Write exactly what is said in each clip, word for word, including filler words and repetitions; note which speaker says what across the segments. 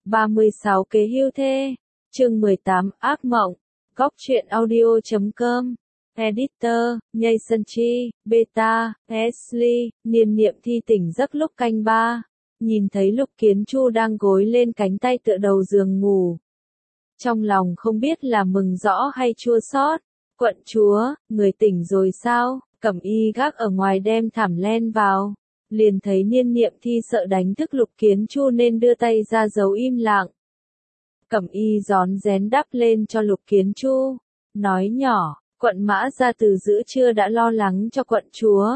Speaker 1: ba mươi sáu Kế hưu thê, chương mười tám Ác mộng, góc truyện audio chấm com, Editor, Jason Chi, Beta, Ashley, Niên Niệm Thi tỉnh giấc lúc canh ba, nhìn thấy Lục Kiến Chu đang gối lên cánh tay tựa đầu giường ngủ. Trong lòng không biết là mừng rõ hay chua xót. Quận chúa, người tỉnh rồi sao? Cẩm y gác ở ngoài đem thảm len vào. Liền thấy Niên Niệm Thi sợ đánh thức Lục Kiến Chu nên đưa tay ra giấu im lặng. Cẩm y rón rén đắp lên cho Lục Kiến Chu, nói nhỏ, quận mã ra từ giữa trưa đã lo lắng cho quận chúa.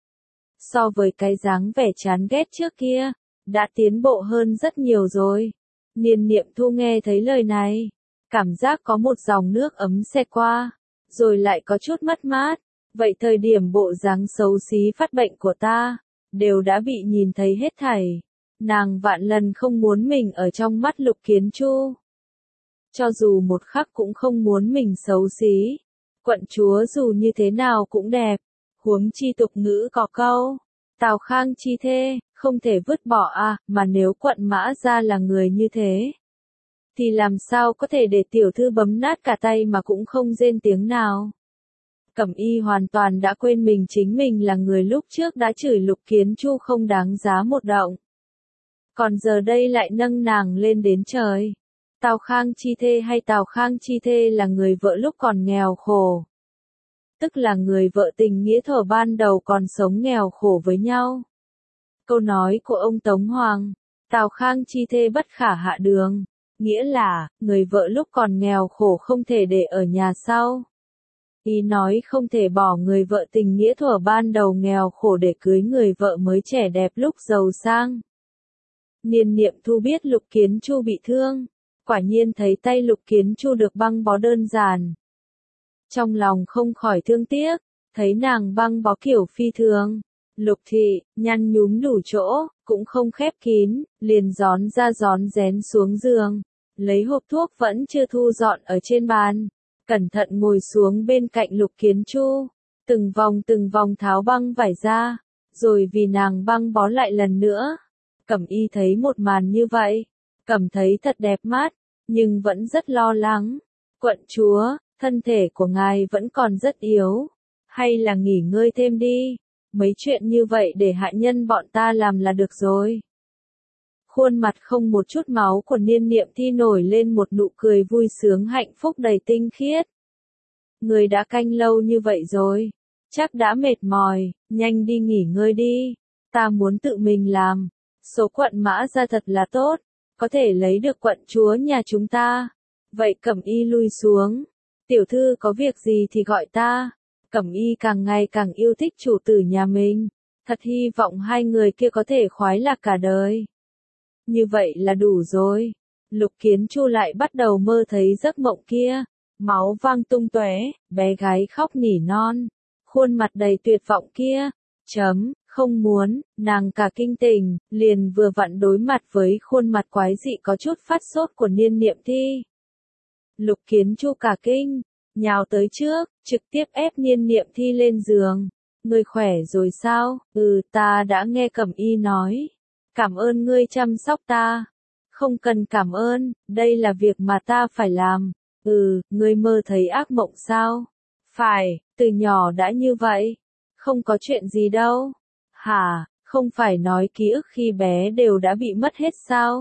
Speaker 1: So với cái dáng vẻ chán ghét trước kia, đã tiến bộ hơn rất nhiều rồi. Niên Niệm Thu nghe thấy lời này, cảm giác có một dòng nước ấm xe qua, rồi lại có chút mất mát. Vậy thời điểm bộ dáng xấu xí phát bệnh của ta, đều đã bị nhìn thấy hết thảy. Nàng vạn lần không muốn mình ở trong mắt Lục Kiến Chu. Cho dù một khắc cũng không muốn mình xấu xí. Quận chúa dù như thế nào cũng đẹp. Huống chi tục ngữ có câu, Tào Khang chi thê, không thể vứt bỏ à, mà nếu quận mã ra là người như thế, thì làm sao có thể để tiểu thư bấm nát cả tay mà cũng không rên tiếng nào. Cẩm y hoàn toàn đã quên mình chính mình là người lúc trước đã chửi Lục Kiến Chu không đáng giá một động. Còn giờ đây lại nâng nàng lên đến trời. Tào Khang chi thê hay Tào Khang chi thê là người vợ lúc còn nghèo khổ. Tức là người vợ tình nghĩa thuở ban đầu còn sống nghèo khổ với nhau. Câu nói của ông Tống Hoàng, Tào Khang chi thê bất khả hạ đường, nghĩa là, người vợ lúc còn nghèo khổ không thể để ở nhà sau. Ý nói không thể bỏ người vợ tình nghĩa thuở ban đầu nghèo khổ để cưới người vợ mới trẻ đẹp lúc giàu sang. Niên Niệm Thu biết Lục Kiến Chu bị thương, quả nhiên thấy tay Lục Kiến Chu được băng bó đơn giản. Trong lòng không khỏi thương tiếc, thấy nàng băng bó kiểu phi thường. Lục thị, nhăn nhúm đủ chỗ, cũng không khép kín, liền gión ra gión rén xuống giường, lấy hộp thuốc vẫn chưa thu dọn ở trên bàn, cẩn thận ngồi xuống bên cạnh Lục Kiến Chu, từng vòng từng vòng tháo băng vải ra, rồi vì nàng băng bó lại lần nữa. Cẩm y thấy một màn như vậy, cảm thấy thật đẹp mắt, nhưng vẫn rất lo lắng. Quận chúa, thân thể của ngài vẫn còn rất yếu, hay là nghỉ ngơi thêm đi, mấy chuyện như vậy để hạ nhân bọn ta làm là được rồi. Khuôn mặt không một chút máu của Niên Niệm Thi nổi lên một nụ cười vui sướng hạnh phúc đầy tinh khiết. Người đã canh lâu như vậy rồi, chắc đã mệt mỏi, nhanh đi nghỉ ngơi đi, ta muốn tự mình làm. Số quận mã ra thật là tốt, có thể lấy được quận chúa nhà chúng ta. Vậy Cẩm y lui xuống, tiểu thư có việc gì thì gọi ta. Cẩm y càng ngày càng yêu thích chủ tử nhà mình, thật hy vọng hai người kia có thể khoái lạc cả đời. Như vậy là đủ rồi. Lục Kiến Chu lại bắt đầu mơ thấy giấc mộng kia, máu vang tung tóe, bé gái khóc nỉ non, khuôn mặt đầy tuyệt vọng kia, chấm, không muốn, nàng cả kinh tỉnh, liền vừa vặn đối mặt với khuôn mặt quái dị có chút phát sốt của Niên Niệm Thi. Lục Kiến Chu cả kinh, nhào tới trước, trực tiếp ép Niên Niệm Thi lên giường. Ngươi khỏe rồi sao? Ừ, ta đã nghe Cẩm y nói. Cảm ơn ngươi chăm sóc ta. Không cần cảm ơn, đây là việc mà ta phải làm. Ừ, ngươi mơ thấy ác mộng sao? Phải, từ nhỏ đã như vậy. Không có chuyện gì đâu. Hả, không phải nói ký ức khi bé đều đã bị mất hết sao?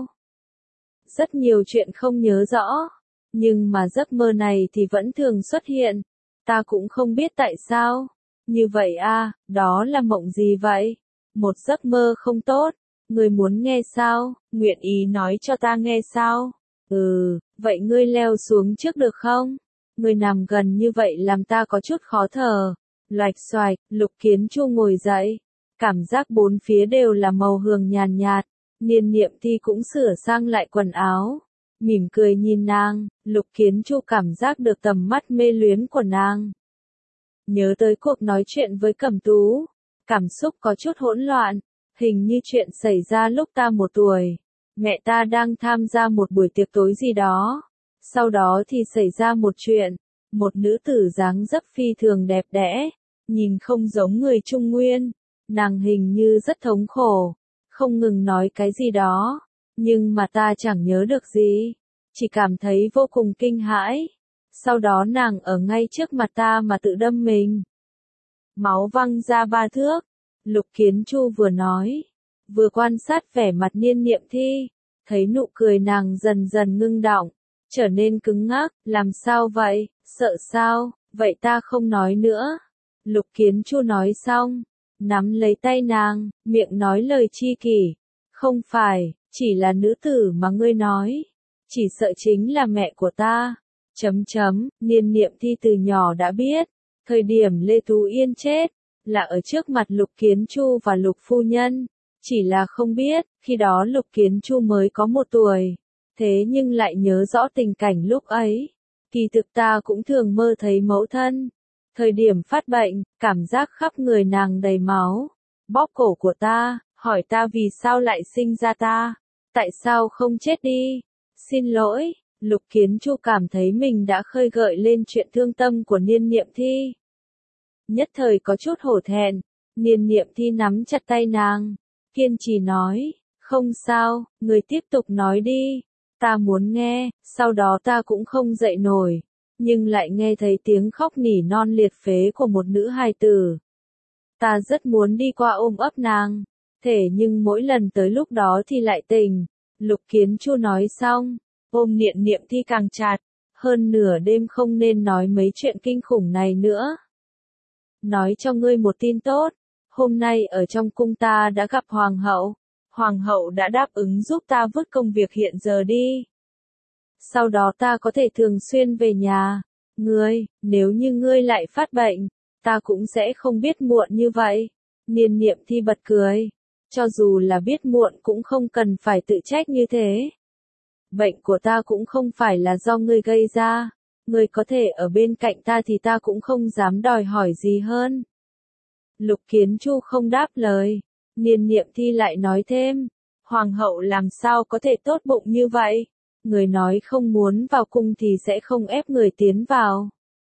Speaker 1: Rất nhiều chuyện không nhớ rõ. Nhưng mà giấc mơ này thì vẫn thường xuất hiện. Ta cũng không biết tại sao. Như vậy à, đó là mộng gì vậy? Một giấc mơ không tốt. Ngươi muốn nghe sao? Nguyện ý nói cho ta nghe sao? Ừ, vậy ngươi leo xuống trước được không? Ngươi nằm gần như vậy làm ta có chút khó thở. Loạch xoạch, Lục Kiến Chu ngồi dậy. Cảm giác bốn phía đều là màu hường nhàn nhạt. Niên Niệm Thi cũng sửa sang lại quần áo. Mỉm cười nhìn nàng, Lục Kiến Chu cảm giác được tầm mắt mê luyến của nàng. Nhớ tới cuộc nói chuyện với Cẩm Tú, cảm xúc có chút hỗn loạn, hình như chuyện xảy ra lúc ta một tuổi. Mẹ ta đang tham gia một buổi tiệc tối gì đó, sau đó thì xảy ra một chuyện, một nữ tử dáng dấp phi thường đẹp đẽ, nhìn không giống người Trung Nguyên, nàng hình như rất thống khổ, không ngừng nói cái gì đó. Nhưng mà ta chẳng nhớ được gì, chỉ cảm thấy vô cùng kinh hãi. Sau đó nàng ở ngay trước mặt ta mà tự đâm mình. Máu văng ra ba thước. Lục Kiến Chu vừa nói, vừa quan sát vẻ mặt Niên Niệm Thi, thấy nụ cười nàng dần dần ngưng đọng, trở nên cứng ngắc, làm sao vậy, sợ sao, vậy ta không nói nữa. Lục Kiến Chu nói xong, nắm lấy tay nàng, miệng nói lời chi kỷ, không phải, chỉ là nữ tử mà ngươi nói, chỉ sợ chính là mẹ của ta. Chấm chấm, Niên Niệm Thi từ nhỏ đã biết, thời điểm Lê Tú Yên chết, là ở trước mặt Lục Kiến Chu và Lục phu nhân, chỉ là không biết, khi đó Lục Kiến Chu mới có một tuổi, thế nhưng lại nhớ rõ tình cảnh lúc ấy. Kỳ thực ta cũng thường mơ thấy mẫu thân, thời điểm phát bệnh, cảm giác khắp người nàng đầy máu, bóp cổ của ta, hỏi ta vì sao lại sinh ra ta, tại sao không chết đi, xin lỗi. Lục Kiến Chu cảm thấy mình đã khơi gợi lên chuyện thương tâm của Niên Niệm Thi. Nhất thời có chút hổ thẹn, Niên Niệm Thi nắm chặt tay nàng, kiên trì nói, không sao, người tiếp tục nói đi, ta muốn nghe. Sau đó ta cũng không dậy nổi, nhưng lại nghe thấy tiếng khóc nỉ non liệt phế của một nữ hài tử. Ta rất muốn đi qua ôm ấp nàng, thể nhưng mỗi lần tới lúc đó thì lại tỉnh. Lục Kiến Chu nói xong, ôm Niệm Niệm Thi càng chặt, hơn nửa đêm không nên nói mấy chuyện kinh khủng này nữa. Nói cho ngươi một tin tốt, hôm nay ở trong cung ta đã gặp Hoàng hậu, Hoàng hậu đã đáp ứng giúp ta vứt công việc hiện giờ đi. Sau đó ta có thể thường xuyên về nhà, ngươi, nếu như ngươi lại phát bệnh, ta cũng sẽ không biết muộn như vậy. Niên Niệm Thi bật cười, cho dù là biết muộn cũng không cần phải tự trách như thế. Bệnh của ta cũng không phải là do ngươi gây ra, ngươi có thể ở bên cạnh ta thì ta cũng không dám đòi hỏi gì hơn. Lục Kiến Chu không đáp lời, Niên Niệm Thi lại nói thêm, Hoàng hậu làm sao có thể tốt bụng như vậy, người nói không muốn vào cung thì sẽ không ép người tiến vào.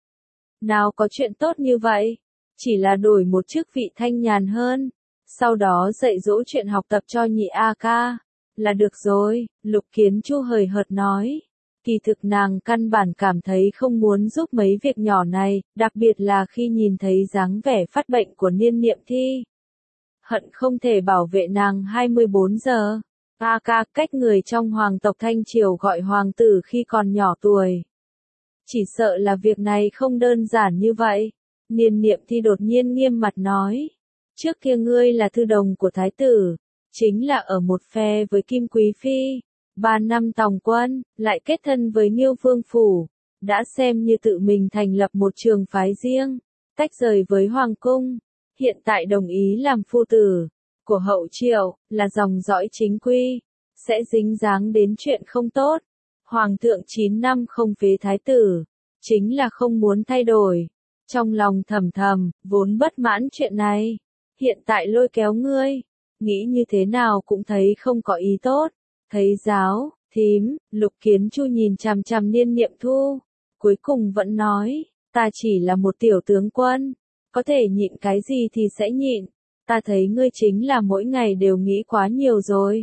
Speaker 1: Nào có chuyện tốt như vậy, chỉ là đổi một chức vị thanh nhàn hơn, sau đó dạy dỗ chuyện học tập cho nhị A ca, là được rồi. Lục Kiến Chu hời hợt nói, kỳ thực nàng căn bản cảm thấy không muốn giúp mấy việc nhỏ này, đặc biệt là khi nhìn thấy dáng vẻ phát bệnh của Niên Niệm Thi. Hận không thể bảo vệ nàng hai mươi bốn giờ. A ca, cách người trong hoàng tộc Thanh Triều gọi hoàng tử khi còn nhỏ tuổi. Chỉ sợ là việc này không đơn giản như vậy. Niên Niệm Thi đột nhiên nghiêm mặt nói, trước kia ngươi là thư đồng của thái tử, chính là ở một phe với Kim Quý Phi, ba năm tòng quân, lại kết thân với Nghiêu Vương Phủ, đã xem như tự mình thành lập một trường phái riêng, tách rời với Hoàng cung, hiện tại đồng ý làm phu tử của hậu Triệu, là dòng dõi chính quy, sẽ dính dáng đến chuyện không tốt. Hoàng thượng chín năm không phế thái tử, chính là không muốn thay đổi. Trong lòng thầm thầm, vốn bất mãn chuyện này, hiện tại lôi kéo ngươi, nghĩ như thế nào cũng thấy không có ý tốt. Thấy giáo, thím, Lục Kiến Chu nhìn chằm chằm Niên Niệm Thu, cuối cùng vẫn nói, ta chỉ là một tiểu tướng quân, có thể nhịn cái gì thì sẽ nhịn, ta thấy ngươi chính là mỗi ngày đều nghĩ quá nhiều rồi.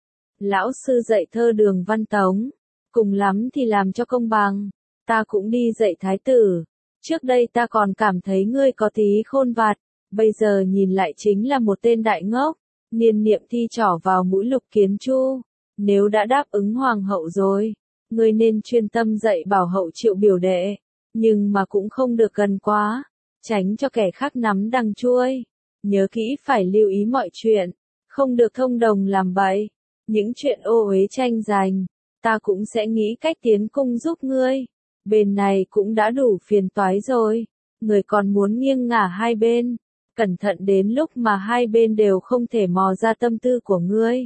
Speaker 1: Lão sư dạy thơ Đường Văn Tống, cùng lắm thì làm cho công bằng, ta cũng đi dạy thái tử, trước đây ta còn cảm thấy ngươi có tí khôn vặt, bây giờ nhìn lại chính là một tên đại ngốc. Niên Niệm Thi trỏ vào mũi Lục Kiến Chu, nếu đã đáp ứng hoàng hậu rồi, ngươi nên chuyên tâm dạy bảo hậu Triệu biểu đệ, nhưng mà cũng không được gần quá, tránh cho kẻ khác nắm đằng chuôi, nhớ kỹ phải lưu ý mọi chuyện, không được thông đồng làm bậy, những chuyện ô uế tranh giành, ta cũng sẽ nghĩ cách tiến cung giúp ngươi, bên này cũng đã đủ phiền toái rồi, người còn muốn nghiêng ngả hai bên. Cẩn thận đến lúc mà hai bên đều không thể mò ra tâm tư của ngươi,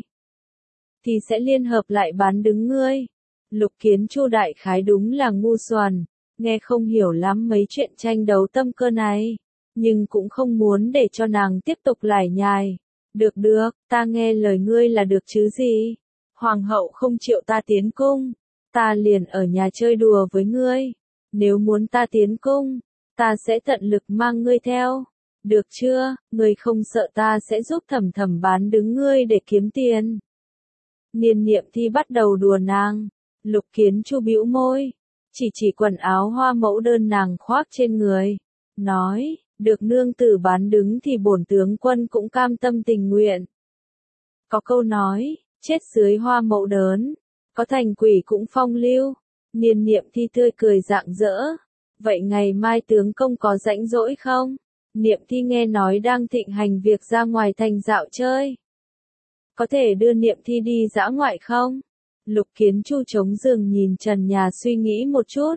Speaker 1: thì sẽ liên hợp lại bán đứng ngươi. Lục Kiến Chu đại khái đúng là ngu xuẩn, nghe không hiểu lắm mấy chuyện tranh đấu tâm cơ này, nhưng cũng không muốn để cho nàng tiếp tục lải nhải. Được được, ta nghe lời ngươi là được chứ gì. Hoàng hậu không chịu ta tiến cung, ta liền ở nhà chơi đùa với ngươi. Nếu muốn ta tiến cung, ta sẽ tận lực mang ngươi theo. Được chưa, ngươi không sợ ta sẽ giúp Thầm Thầm bán đứng ngươi để kiếm tiền. Niên Niệm Thi bắt đầu đùa nàng. Lục Kiến Chu bĩu môi, chỉ chỉ quần áo hoa mẫu đơn nàng khoác trên người, nói, được nương tử bán đứng thì bổn tướng quân cũng cam tâm tình nguyện. Có câu nói, chết dưới hoa mẫu đơn, có thành quỷ cũng phong lưu. Niên Niệm Thi tươi cười rạng rỡ. Vậy ngày mai tướng công có rảnh rỗi không? Niệm Thi nghe nói đang thịnh hành việc ra ngoài thành dạo chơi. Có thể đưa Niệm Thi đi dã ngoại không? Lục Kiến Chu chống giường nhìn trần nhà suy nghĩ một chút.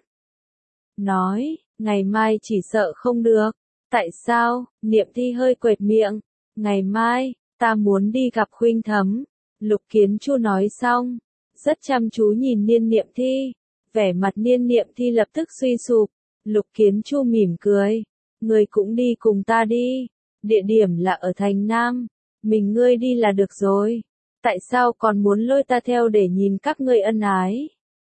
Speaker 1: Nói, ngày mai chỉ sợ không được. Tại sao? Niệm Thi hơi quệt miệng. Ngày mai, ta muốn đi gặp Khuynh Thấm. Lục Kiến Chu nói xong, rất chăm chú nhìn Niên Niệm Thi. Vẻ mặt Niên Niệm Thi lập tức suy sụp. Lục Kiến Chu mỉm cười. Ngươi cũng đi cùng ta đi. Địa điểm là ở thành Nam. Mình ngươi đi là được rồi. Tại sao còn muốn lôi ta theo để nhìn các ngươi ân ái?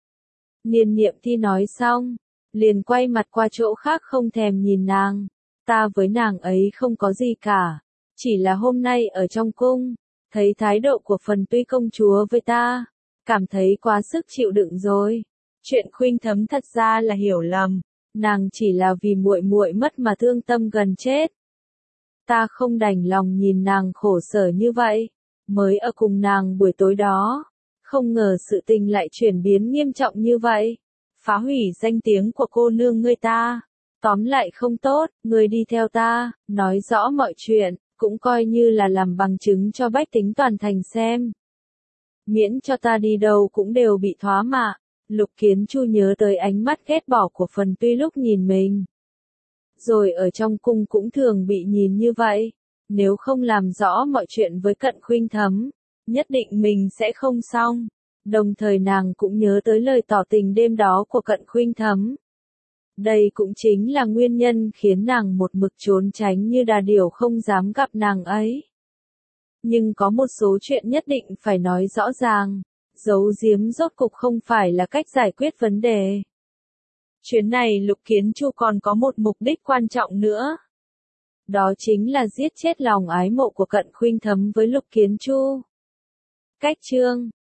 Speaker 1: Niên Niệm Thi nói xong, liền quay mặt qua chỗ khác không thèm nhìn nàng. Ta với nàng ấy không có gì cả. Chỉ là hôm nay ở trong cung, thấy thái độ của Phần Tuy công chúa với ta, cảm thấy quá sức chịu đựng rồi. Chuyện Khuynh Thấm thật ra là hiểu lầm, nàng chỉ là vì muội muội mất mà thương tâm gần chết. Ta không đành lòng nhìn nàng khổ sở như vậy, mới ở cùng nàng buổi tối đó, không ngờ sự tình lại chuyển biến nghiêm trọng như vậy, phá hủy danh tiếng của cô nương ngươi ta. Tóm lại không tốt, ngươi đi theo ta, nói rõ mọi chuyện, cũng coi như là làm bằng chứng cho bách tính toàn thành xem. Miễn cho ta đi đâu cũng đều bị thoá mạ. Lục Kiến Chu nhớ tới ánh mắt ghét bỏ của Phần Tuy lúc nhìn mình. Rồi ở trong cung cũng thường bị nhìn như vậy. Nếu không làm rõ mọi chuyện với Cận Khuynh Thấm, nhất định mình sẽ không xong. Đồng thời nàng cũng nhớ tới lời tỏ tình đêm đó của Cận Khuynh Thấm. Đây cũng chính là nguyên nhân khiến nàng một mực trốn tránh như đà điểu không dám gặp nàng ấy. Nhưng có một số chuyện nhất định phải nói rõ ràng. Giấu giếm rốt cục không phải là cách giải quyết vấn đề. Chuyến này Lục Kiến Chu còn có một mục đích quan trọng nữa. Đó chính là giết chết lòng ái mộ của Cận Khuynh Thấm với Lục Kiến Chu. Cách chương